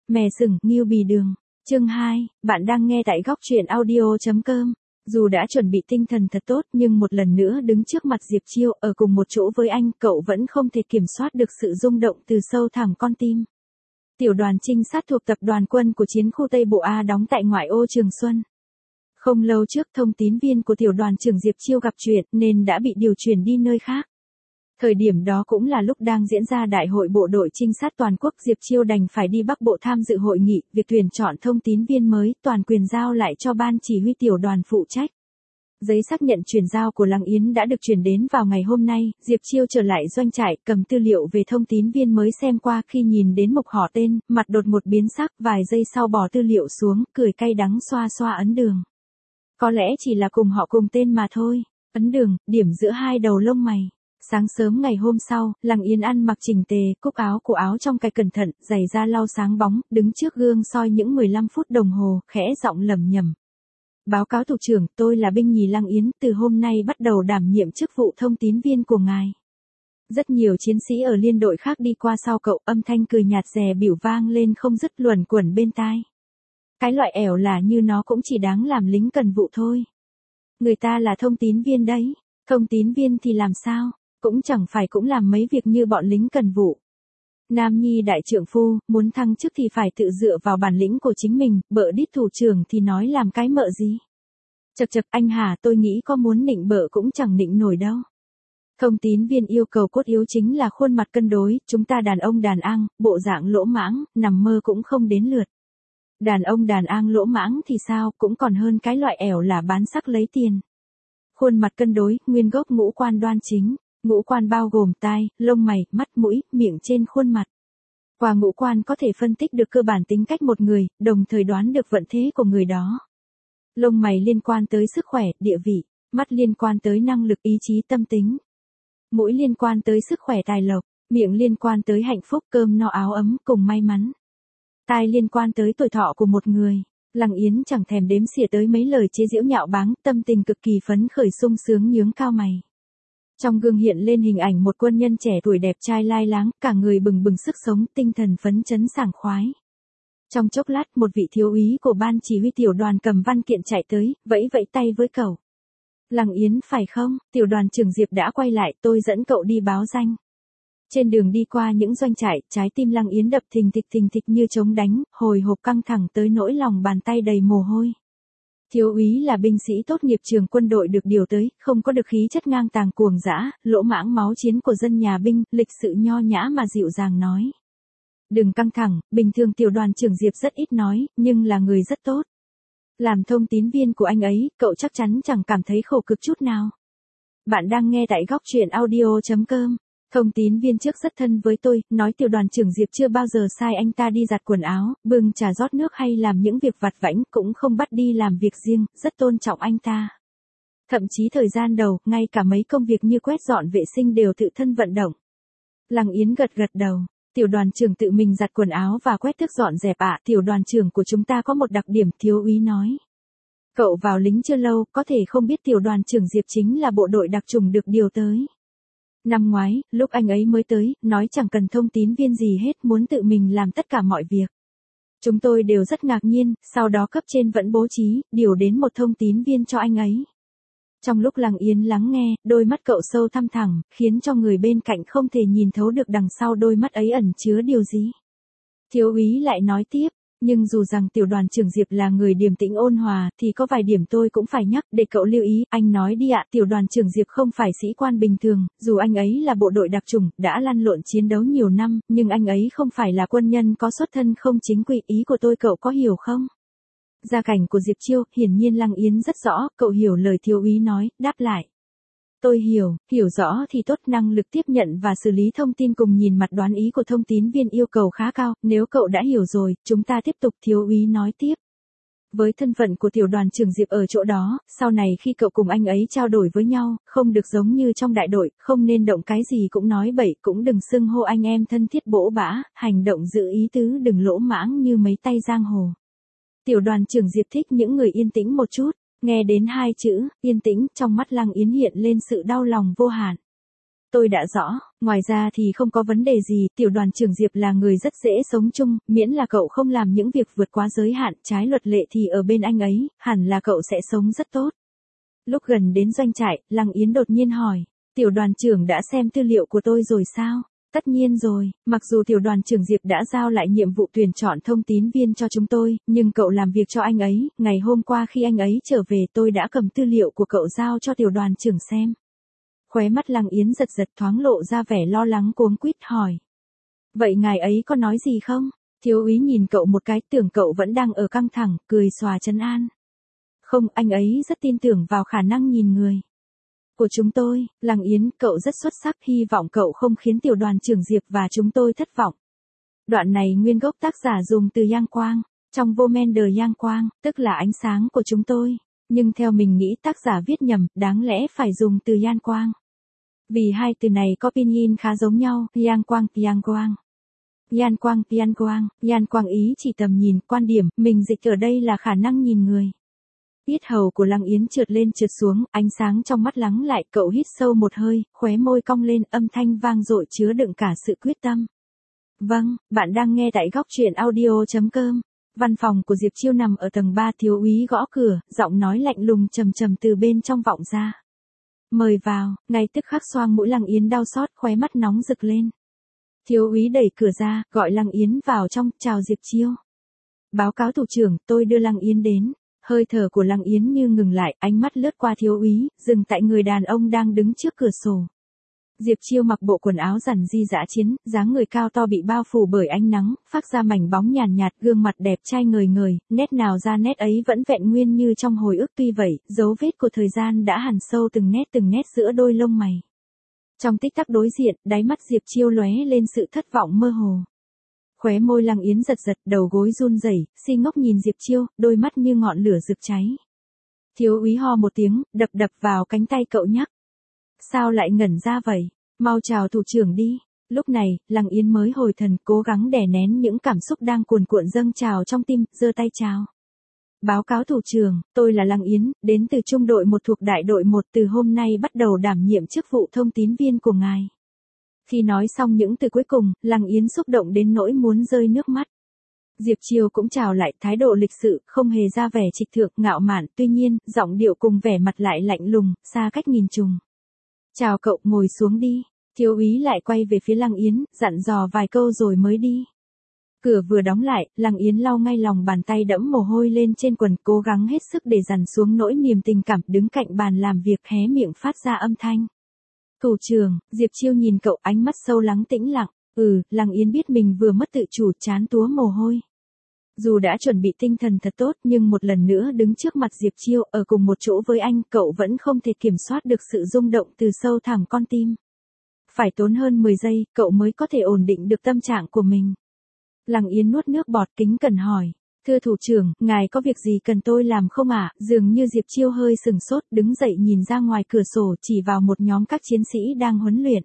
Mè sừng, Ngưu Bì Đường. Chương 2, bạn đang nghe tại góc truyện audio.com. Dù đã chuẩn bị tinh thần thật tốt nhưng một lần nữa đứng trước mặt Diệp Chiêu ở cùng một chỗ với anh, cậu vẫn không thể kiểm soát được sự rung động từ sâu thẳm con tim. Tiểu đoàn trinh sát thuộc tập đoàn quân của chiến khu Tây Bộ A đóng tại ngoại ô Trường Xuân. Không lâu trước, thông tín viên của tiểu đoàn trưởng Diệp Chiêu gặp chuyện nên đã bị điều chuyển đi nơi khác. Thời điểm đó cũng là lúc đang diễn ra đại hội bộ đội trinh sát toàn quốc, Diệp Chiêu đành phải đi Bắc Bộ tham dự hội nghị, việc tuyển chọn thông tín viên mới toàn quyền giao lại cho ban chỉ huy tiểu đoàn phụ trách. Giấy xác nhận chuyển giao của Lăng Yến đã được chuyển đến vào ngày hôm nay, Diệp Chiêu trở lại doanh trại, cầm tư liệu về thông tín viên mới xem qua, khi nhìn đến mục họ tên, mặt đột ngột biến sắc, vài giây sau bỏ tư liệu xuống, cười cay đắng xoa xoa ấn đường. Có lẽ chỉ là cùng họ cùng tên mà thôi. Ấn đường, điểm giữa hai đầu lông mày. Sáng sớm ngày hôm sau, Lăng Yến ăn mặc chỉnh tề, cúc áo cổ áo trong cài cẩn thận, giày da lau sáng bóng, đứng trước gương soi những 15 phút đồng hồ, khẽ giọng lẩm nhẩm. Báo cáo thủ trưởng, tôi là binh nhì Lăng Yến, từ hôm nay bắt đầu đảm nhiệm chức vụ thông tín viên của ngài. Rất nhiều chiến sĩ ở liên đội khác đi qua sau cậu, âm thanh cười nhạt dè bỉu vang lên không dứt luẩn quẩn bên tai. Cái loại ẻo là như nó cũng chỉ đáng làm lính cần vụ thôi. Người ta là thông tín viên đấy, thông tín viên thì làm sao, cũng chẳng phải cũng làm mấy việc như bọn lính cần vụ. Nam nhi đại trượng phu, muốn thăng chức thì phải tự dựa vào bản lĩnh của chính mình, bợ đít thủ trưởng thì nói làm cái mợ gì. Chậc chậc anh hả, tôi nghĩ có muốn nịnh bợ cũng chẳng nịnh nổi đâu. Thông tín viên yêu cầu cốt yếu chính là khuôn mặt cân đối, chúng ta đàn ông đàn ang, bộ dạng lỗ mãng, nằm mơ cũng không đến lượt. Đàn ông đàn ang lỗ mãng thì sao, cũng còn hơn cái loại ẻo là bán sắc lấy tiền. Khuôn mặt cân đối, nguyên gốc ngũ quan đoan chính. Ngũ quan bao gồm tai, lông mày, mắt mũi, miệng trên khuôn mặt. Qua ngũ quan có thể phân tích được cơ bản tính cách một người, đồng thời đoán được vận thế của người đó. Lông mày liên quan tới sức khỏe, địa vị, mắt liên quan tới năng lực ý chí tâm tính. Mũi liên quan tới sức khỏe tài lộc, miệng liên quan tới hạnh phúc cơm no áo ấm cùng may mắn. Tai liên quan tới tuổi thọ của một người. Lăng Yến chẳng thèm đếm xỉa tới mấy lời chế giễu nhạo báng, tâm tình cực kỳ phấn khởi sung sướng nhướng cao mày. Trong gương hiện lên hình ảnh một quân nhân trẻ tuổi đẹp trai lai láng, cả người bừng bừng sức sống, tinh thần phấn chấn sảng khoái. Trong chốc lát, một vị thiếu úy của ban chỉ huy tiểu đoàn cầm văn kiện chạy tới, vẫy vẫy tay với cậu. Lăng Yến phải không, tiểu đoàn trưởng Diệp đã quay lại, tôi dẫn cậu đi báo danh. Trên đường đi qua những doanh trại, trái tim Lăng Yến đập thình thịch như trống đánh, hồi hộp căng thẳng tới nỗi lòng bàn tay đầy mồ hôi. Thiếu úy là binh sĩ tốt nghiệp trường quân đội được điều tới, không có được khí chất ngang tàng cuồng dã, lỗ mãng máu chiến của dân nhà binh, lịch sự nho nhã mà dịu dàng nói. Đừng căng thẳng, bình thường tiểu đoàn trưởng Diệp rất ít nói, nhưng là người rất tốt. Làm thông tín viên của anh ấy, cậu chắc chắn chẳng cảm thấy khổ cực chút nào. Bạn đang nghe tại góc truyện audio.com. Thông tín viên trước rất thân với tôi, nói tiểu đoàn trưởng Diệp chưa bao giờ sai anh ta đi giặt quần áo, bưng trà rót nước hay làm những việc vặt vãnh, cũng không bắt đi làm việc riêng, rất tôn trọng anh ta. Thậm chí thời gian đầu, ngay cả mấy công việc như quét dọn vệ sinh đều tự thân vận động. Lăng Yến gật đầu, tiểu đoàn trưởng tự mình giặt quần áo và quét tước dọn dẹp ạ, tiểu đoàn trưởng của chúng ta có một đặc điểm, thiếu úy nói. Cậu vào lính chưa lâu, có thể không biết tiểu đoàn trưởng Diệp chính là bộ đội đặc chủng được điều tới. Năm ngoái, lúc anh ấy mới tới, nói chẳng cần thông tín viên gì hết, muốn tự mình làm tất cả mọi việc. Chúng tôi đều rất ngạc nhiên, sau đó cấp trên vẫn bố trí, điều đến một thông tín viên cho anh ấy. Trong lúc Lăng Yến lắng nghe, đôi mắt cậu sâu thăm thẳm, khiến cho người bên cạnh không thể nhìn thấu được đằng sau đôi mắt ấy ẩn chứa điều gì. Thiếu úy lại nói tiếp. Nhưng dù rằng tiểu đoàn trưởng Diệp là người điềm tĩnh ôn hòa, thì có vài điểm tôi cũng phải nhắc, để cậu lưu ý, anh nói đi ạ, tiểu đoàn trưởng Diệp không phải sĩ quan bình thường, dù anh ấy là bộ đội đặc chủng, đã lăn lộn chiến đấu nhiều năm, nhưng anh ấy không phải là quân nhân có xuất thân không chính quy, ý của tôi cậu có hiểu không? Gia cảnh của Diệp Chiêu, hiển nhiên Lăng Yến rất rõ, cậu hiểu lời thiếu úy nói, đáp lại. Tôi hiểu rõ thì tốt, năng lực tiếp nhận và xử lý thông tin cùng nhìn mặt đoán ý của thông tín viên yêu cầu khá cao, nếu cậu đã hiểu rồi, chúng ta tiếp tục, thiếu úy nói tiếp. Với thân phận của tiểu đoàn trưởng Diệp ở chỗ đó, sau này khi cậu cùng anh ấy trao đổi với nhau, không được giống như trong đại đội, không nên động cái gì cũng nói bậy, cũng đừng xưng hô anh em thân thiết bỗ bã, hành động giữ ý tứ đừng lỗ mãng như mấy tay giang hồ. Tiểu đoàn trưởng Diệp thích những người yên tĩnh một chút. Nghe đến hai chữ, yên tĩnh, trong mắt Lăng Yến hiện lên sự đau lòng vô hạn. Tôi đã rõ, ngoài ra thì không có vấn đề gì, tiểu đoàn trưởng Diệp là người rất dễ sống chung, miễn là cậu không làm những việc vượt quá giới hạn, trái luật lệ thì ở bên anh ấy, hẳn là cậu sẽ sống rất tốt. Lúc gần đến doanh trại, Lăng Yến đột nhiên hỏi, tiểu đoàn trưởng đã xem tư liệu của tôi rồi sao? Tất nhiên rồi, mặc dù tiểu đoàn trưởng Diệp đã giao lại nhiệm vụ tuyển chọn thông tín viên cho chúng tôi, nhưng cậu làm việc cho anh ấy, ngày hôm qua khi anh ấy trở về tôi đã cầm tư liệu của cậu giao cho tiểu đoàn trưởng xem. Khóe mắt Lăng Yến giật giật thoáng lộ ra vẻ lo lắng cuống quýt hỏi. Vậy ngài ấy có nói gì không? Thiếu úy nhìn cậu một cái tưởng cậu vẫn đang ở căng thẳng, cười xòa trấn an. Không, anh ấy rất tin tưởng vào khả năng nhìn người của chúng tôi, Lăng Yến, cậu rất xuất sắc, hy vọng cậu không khiến tiểu đoàn trưởng Diệp và chúng tôi thất vọng. Đoạn này nguyên gốc tác giả dùng từ yang quang, trong vô men đời yang quang, tức là ánh sáng của chúng tôi, nhưng theo mình nghĩ tác giả viết nhầm, đáng lẽ phải dùng từ yan quang. Vì hai từ này có pinyin khá giống nhau, yang quang, yang quang. Yan quang, yan quang, yan quang ý chỉ tầm nhìn, quan điểm, mình dịch ở đây là khả năng nhìn người. Yết hầu của Lăng Yến trượt lên trượt xuống, ánh sáng trong mắt lắng lại, cậu hít sâu một hơi, khóe môi cong lên, âm thanh vang dội chứa đựng cả sự quyết tâm. Vâng, bạn đang nghe tại góc truyện audio.com. Văn phòng của Diệp Chiêu nằm ở tầng 3, thiếu úy gõ cửa, giọng nói lạnh lùng trầm trầm từ bên trong vọng ra. Mời vào, ngay tức khắc xoang mũi Lăng Yến đau xót, khóe mắt nóng rực lên. Thiếu úy đẩy cửa ra, gọi Lăng Yến vào trong, chào Diệp Chiêu. Báo cáo thủ trưởng, tôi đưa Lăng Yến đến. Hơi thở của Lăng Yến như ngừng lại, ánh mắt lướt qua thiếu úy, dừng tại người đàn ông đang đứng trước cửa sổ. Diệp Chiêu mặc bộ quần áo rằn di dã chiến, dáng người cao to bị bao phủ bởi ánh nắng, phát ra mảnh bóng nhàn nhạt, gương mặt đẹp trai ngời ngời, nét nào ra nét ấy vẫn vẹn nguyên như trong hồi ức, tuy vậy, dấu vết của thời gian đã hằn sâu từng nét giữa đôi lông mày. Trong tích tắc đối diện, đáy mắt Diệp Chiêu lóe lên sự thất vọng mơ hồ. Khóe môi Lăng Yến giật giật, đầu gối run rẩy, si ngốc nhìn Diệp Chiêu, đôi mắt như ngọn lửa rực cháy. Thiếu úy ho một tiếng, đập vào cánh tay cậu nhắc. Sao lại ngẩn ra vậy? Mau chào thủ trưởng đi. Lúc này, Lăng Yến mới hồi thần, cố gắng đè nén những cảm xúc đang cuồn cuộn dâng trào trong tim, giơ tay chào. Báo cáo thủ trưởng, tôi là Lăng Yến, đến từ trung đội 1 thuộc đại đội 1, từ hôm nay bắt đầu đảm nhiệm chức vụ thông tín viên của ngài. Khi nói xong những từ cuối cùng, Lăng Yến xúc động đến nỗi muốn rơi nước mắt. Diệp Chiêu cũng chào lại, thái độ lịch sự, không hề ra vẻ trịch thượng, ngạo mạn, tuy nhiên, giọng điệu cùng vẻ mặt lại lạnh lùng, xa cách nghìn trùng. Chào cậu, ngồi xuống đi. Thiếu úy lại quay về phía Lăng Yến, dặn dò vài câu rồi mới đi. Cửa vừa đóng lại, Lăng Yến lau ngay lòng bàn tay đẫm mồ hôi lên trên quần, cố gắng hết sức để dằn xuống nỗi niềm tình cảm, đứng cạnh bàn làm việc hé miệng phát ra âm thanh. Thủ trưởng, Diệp Chiêu nhìn cậu, ánh mắt sâu lắng tĩnh lặng. Lăng Yến biết mình vừa mất tự chủ, trán túa mồ hôi. Dù đã chuẩn bị tinh thần thật tốt, nhưng một lần nữa đứng trước mặt Diệp Chiêu, ở cùng một chỗ với anh, cậu vẫn không thể kiểm soát được sự rung động từ sâu thẳm con tim. Phải tốn hơn 10 giây, cậu mới có thể ổn định được tâm trạng của mình. Lăng Yến nuốt nước bọt, kính cẩn hỏi. Thưa thủ trưởng, ngài có việc gì cần tôi làm không ạ? Dường như Diệp Chiêu hơi sừng sốt, đứng dậy nhìn ra ngoài cửa sổ, chỉ vào một nhóm các chiến sĩ đang huấn luyện.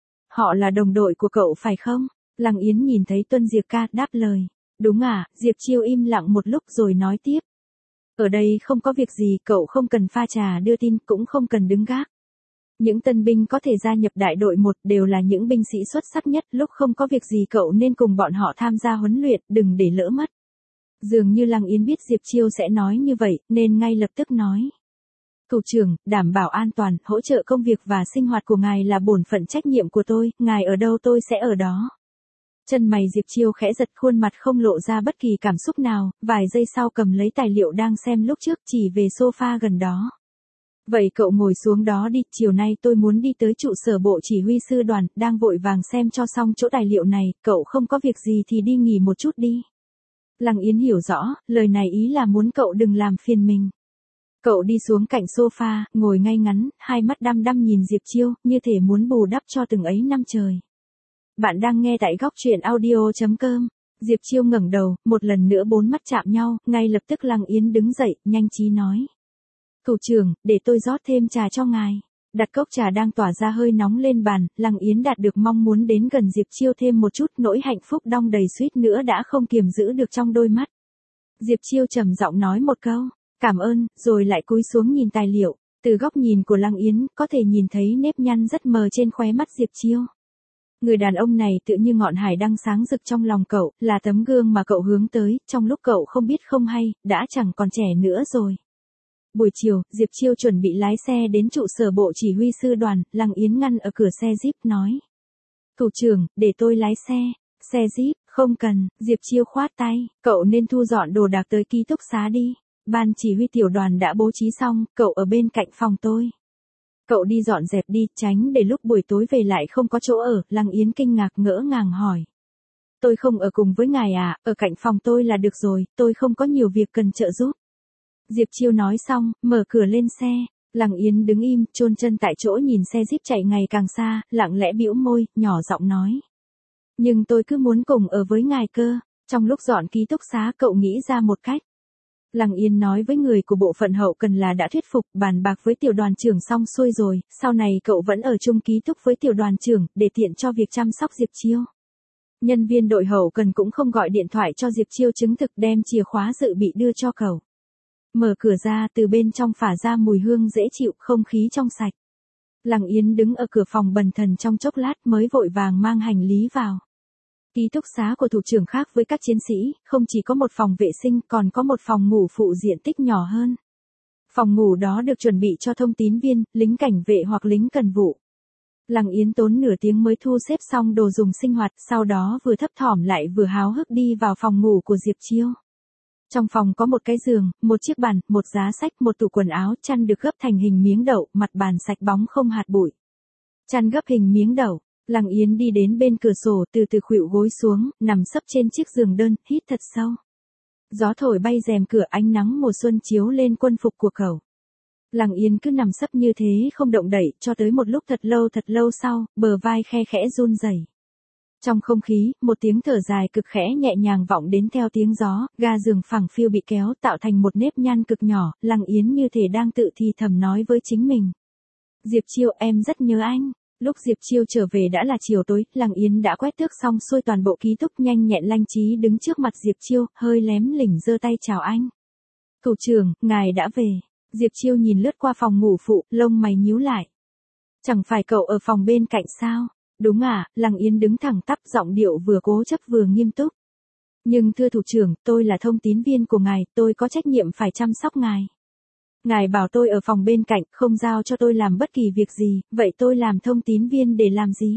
Họ là đồng đội của cậu phải không? Lăng Yến nhìn thấy Tuân Diệp ca, đáp lời. Đúng à, Diệp Chiêu im lặng một lúc rồi nói tiếp. Ở đây không có việc gì, cậu không cần pha trà đưa tin, cũng không cần đứng gác. Những tân binh có thể gia nhập đại đội 1 đều là những binh sĩ xuất sắc nhất, lúc không có việc gì cậu nên cùng bọn họ tham gia huấn luyện, đừng để lỡ mất. Dường như Lăng Yến biết Diệp Chiêu sẽ nói như vậy, nên ngay lập tức nói. Thủ trưởng, đảm bảo an toàn, hỗ trợ công việc và sinh hoạt của ngài là bổn phận trách nhiệm của tôi, ngài ở đâu tôi sẽ ở đó. Chân mày Diệp Chiêu khẽ giật, khuôn mặt không lộ ra bất kỳ cảm xúc nào, vài giây sau cầm lấy tài liệu đang xem lúc trước, chỉ về sofa gần đó. Vậy cậu ngồi xuống đó đi, chiều nay tôi muốn đi tới trụ sở bộ chỉ huy sư đoàn, đang vội vàng xem cho xong chỗ tài liệu này, cậu không có việc gì thì đi nghỉ một chút đi. Lăng Yến hiểu rõ, lời này ý là muốn cậu đừng làm phiền mình. Cậu đi xuống cạnh sofa, ngồi ngay ngắn, hai mắt đăm đăm nhìn Diệp Chiêu, như thể muốn bù đắp cho từng ấy năm trời. Bạn đang nghe tại góc truyện audio.com. Diệp Chiêu ngẩng đầu, một lần nữa bốn mắt chạm nhau, ngay lập tức Lăng Yến đứng dậy, nhanh trí nói. Thủ trưởng, để tôi rót thêm trà cho ngài. Đặt cốc trà đang tỏa ra hơi nóng lên bàn, Lăng Yến đạt được mong muốn đến gần Diệp Chiêu thêm một chút, nỗi hạnh phúc đong đầy suýt nữa đã không kiềm giữ được trong đôi mắt. Diệp Chiêu trầm giọng nói một câu, cảm ơn, rồi lại cúi xuống nhìn tài liệu. Từ góc nhìn của Lăng Yến, có thể nhìn thấy nếp nhăn rất mờ trên khóe mắt Diệp Chiêu. Người đàn ông này tựa như ngọn hải đăng sáng rực trong lòng cậu, là tấm gương mà cậu hướng tới, trong lúc cậu không biết không hay, đã chẳng còn trẻ nữa rồi. Buổi chiều, Diệp Chiêu chuẩn bị lái xe đến trụ sở bộ chỉ huy sư đoàn, Lăng Yến ngăn ở cửa xe Jeep nói. Thủ trưởng, để tôi lái xe. Xe Jeep, không cần, Diệp Chiêu khoát tay, cậu nên thu dọn đồ đạc tới ký túc xá đi. Ban chỉ huy tiểu đoàn đã bố trí xong, cậu ở bên cạnh phòng tôi. Cậu đi dọn dẹp đi, tránh để lúc buổi tối về lại không có chỗ ở, Lăng Yến kinh ngạc ngỡ ngàng hỏi. Tôi không ở cùng với ngài à, ở cạnh phòng tôi là được rồi, tôi không có nhiều việc cần trợ giúp. Diệp Chiêu nói xong, mở cửa lên xe. Lăng Yến đứng im, chôn chân tại chỗ nhìn xe Jeep chạy ngày càng xa, lặng lẽ bĩu môi, nhỏ giọng nói. Nhưng tôi cứ muốn cùng ở với ngài cơ. Trong lúc dọn ký túc xá cậu nghĩ ra một cách. Lăng Yến nói với người của bộ phận hậu cần là đã thuyết phục, bàn bạc với tiểu đoàn trưởng xong xuôi rồi, sau này cậu vẫn ở chung ký túc với tiểu đoàn trưởng, để tiện cho việc chăm sóc Diệp Chiêu. Nhân viên đội hậu cần cũng không gọi điện thoại cho Diệp Chiêu chứng thực đem chìa khóa dự bị đưa cho cậu. Mở cửa ra, từ bên trong phả ra mùi hương dễ chịu, không khí trong sạch. Lăng Yến đứng ở cửa phòng bần thần trong chốc lát mới vội vàng mang hành lý vào. Ký túc xá của thủ trưởng khác với các chiến sĩ, không chỉ có một phòng vệ sinh còn có một phòng ngủ phụ diện tích nhỏ hơn. Phòng ngủ đó được chuẩn bị cho thông tín viên, lính cảnh vệ hoặc lính cần vụ. Lăng Yến tốn nửa tiếng mới thu xếp xong đồ dùng sinh hoạt, sau đó vừa thấp thỏm lại vừa háo hức đi vào phòng ngủ của Diệp Chiêu. Trong phòng có một cái giường, một chiếc bàn, một giá sách, một tủ quần áo, chăn được gấp thành hình miếng đậu, mặt bàn sạch bóng không hạt bụi. Chăn gấp hình miếng đậu. Lăng Yến đi đến bên cửa sổ, từ từ khuỵu gối xuống, nằm sấp trên chiếc giường đơn, hít thật sâu. Gió thổi bay rèm cửa, ánh nắng mùa xuân chiếu lên quân phục của cậu. Lăng Yến cứ nằm sấp như thế không động đậy, cho tới một lúc thật lâu sau, bờ vai khe khẽ run rẩy. Trong không khí, một tiếng thở dài cực khẽ nhẹ nhàng vọng đến theo tiếng gió, ga giường phẳng phiu bị kéo tạo thành một nếp nhăn cực nhỏ, Lăng Yến như thể đang tự thì thầm nói với chính mình. Diệp Chiêu, em rất nhớ anh. Lúc Diệp Chiêu trở về đã là chiều tối, Lăng Yến đã quét tước xong xuôi toàn bộ ký túc, nhanh nhẹn lanh trí đứng trước mặt Diệp Chiêu, hơi lém lỉnh giơ tay chào anh. Thủ trưởng, ngài đã về. Diệp Chiêu nhìn lướt qua phòng ngủ phụ, lông mày nhíu lại. Chẳng phải cậu ở phòng bên cạnh sao? Đúng à, Lăng Yến đứng thẳng tắp, giọng điệu vừa cố chấp vừa nghiêm túc. Nhưng thưa thủ trưởng, tôi là thông tín viên của ngài, tôi có trách nhiệm phải chăm sóc ngài. Ngài bảo tôi ở phòng bên cạnh, không giao cho tôi làm bất kỳ việc gì, vậy tôi làm thông tín viên để làm gì?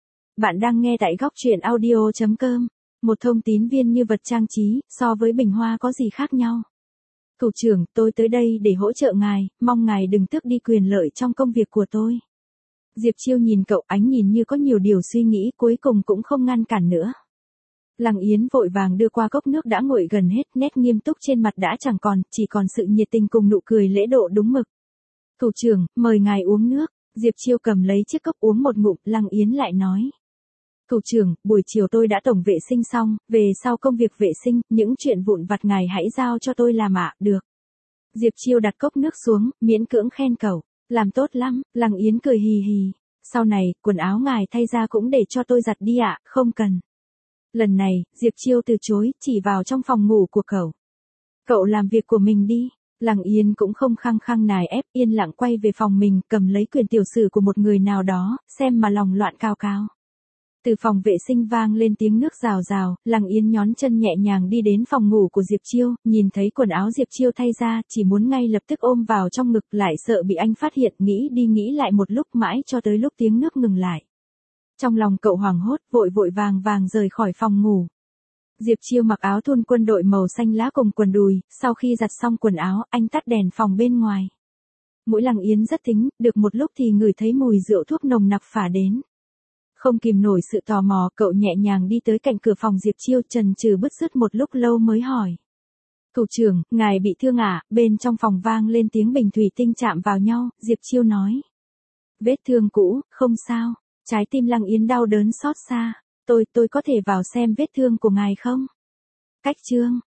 Bạn đang nghe tại góc truyện audio.com. Một thông tín viên như vật trang trí, so với bình hoa có gì khác nhau? Thủ trưởng, tôi tới đây để hỗ trợ ngài, mong ngài đừng tước đi quyền lợi trong công việc của tôi. Diệp Chiêu nhìn cậu, ánh nhìn như có nhiều điều suy nghĩ, cuối cùng cũng không ngăn cản nữa. Lăng Yến vội vàng đưa qua cốc nước đã nguội gần hết, nét nghiêm túc trên mặt đã chẳng còn, chỉ còn sự nhiệt tình cùng nụ cười lễ độ đúng mực. Thủ trưởng, mời ngài uống nước. Diệp Chiêu cầm lấy chiếc cốc uống một ngụm, Lăng Yến lại nói. Thủ trưởng, buổi chiều tôi đã tổng vệ sinh xong, về sau công việc vệ sinh, những chuyện vụn vặt ngài hãy giao cho tôi làm ạ, được. Diệp Chiêu đặt cốc nước xuống, miễn cưỡng khen cậu. Làm tốt lắm, Lăng Yến cười hì hì. Sau này, quần áo ngài thay ra cũng để cho tôi giặt đi ạ, không cần. Lần này, Diệp Chiêu từ chối, chỉ vào trong phòng ngủ của cậu. Cậu làm việc của mình đi. Lăng Yến cũng không khăng khăng nài ép, yên lặng quay về phòng mình, cầm lấy quyền tiểu sử của một người nào đó, xem mà lòng loạn cao cao. Từ phòng vệ sinh vang lên tiếng nước rào rào, Lăng Yến nhón chân nhẹ nhàng đi đến phòng ngủ của Diệp Chiêu, nhìn thấy quần áo Diệp Chiêu thay ra, chỉ muốn ngay lập tức ôm vào trong ngực, lại sợ bị anh phát hiện, nghĩ đi nghĩ lại một lúc mãi cho tới lúc tiếng nước ngừng lại. Trong lòng cậu hoảng hốt, vội vàng rời khỏi phòng ngủ. Diệp Chiêu mặc áo thun quân đội màu xanh lá cùng quần đùi, sau khi giặt xong quần áo, anh tắt đèn phòng bên ngoài. Mũi Lăng Yến rất thính, được một lúc thì ngửi thấy mùi rượu thuốc nồng nặc phả đến. Không kìm nổi sự tò mò, cậu nhẹ nhàng đi tới cạnh cửa phòng Diệp Chiêu, chần chừ bứt rứt một lúc lâu mới hỏi. Thủ trưởng, ngài bị thương à? Bên trong phòng vang lên tiếng bình thủy tinh chạm vào nhau, Diệp Chiêu nói. Vết thương cũ, không sao. Trái tim Lăng Yến đau đớn xót xa. Tôi có thể vào xem vết thương của ngài không? Cách chương.